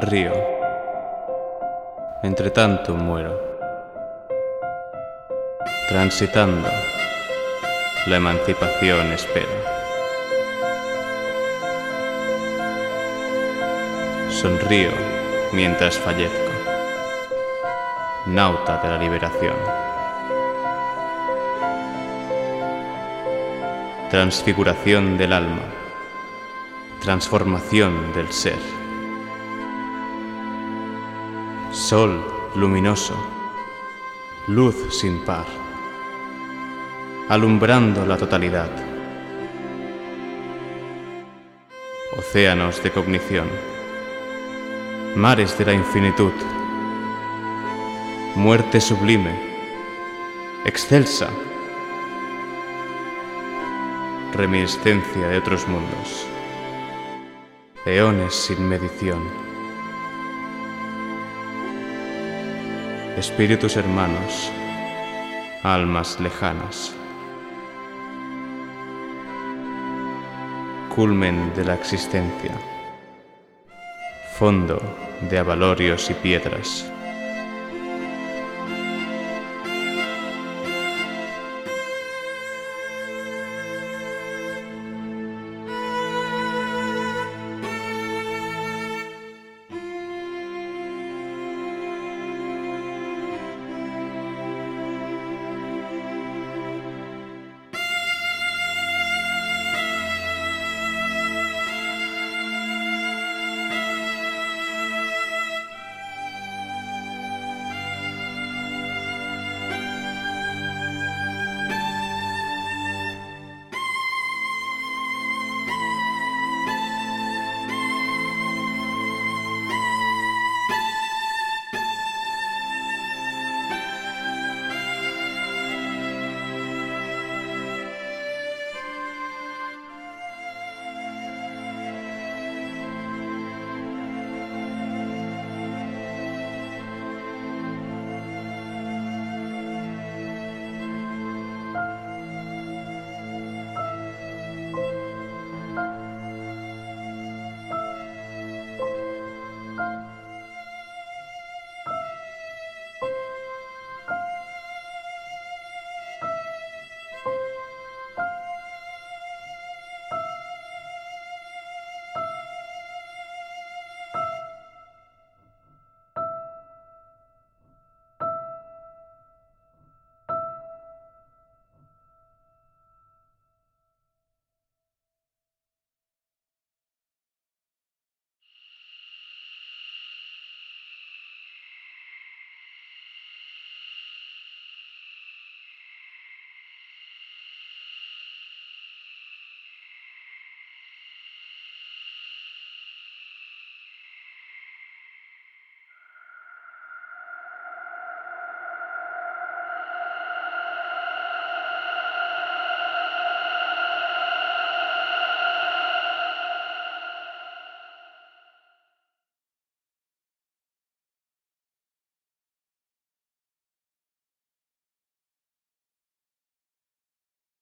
Río. Entre tanto muero, transitando, la emancipación espera. Sonrío mientras fallezco, nauta de la liberación. Transfiguración del alma, transformación del ser. Sol luminoso, luz sin par, alumbrando la totalidad. Océanos de cognición, mares de la infinitud, muerte sublime, excelsa, reminiscencia de otros mundos, eones sin medición. Espíritus hermanos, almas lejanas, culmen de la existencia, fondo de abalorios y piedras.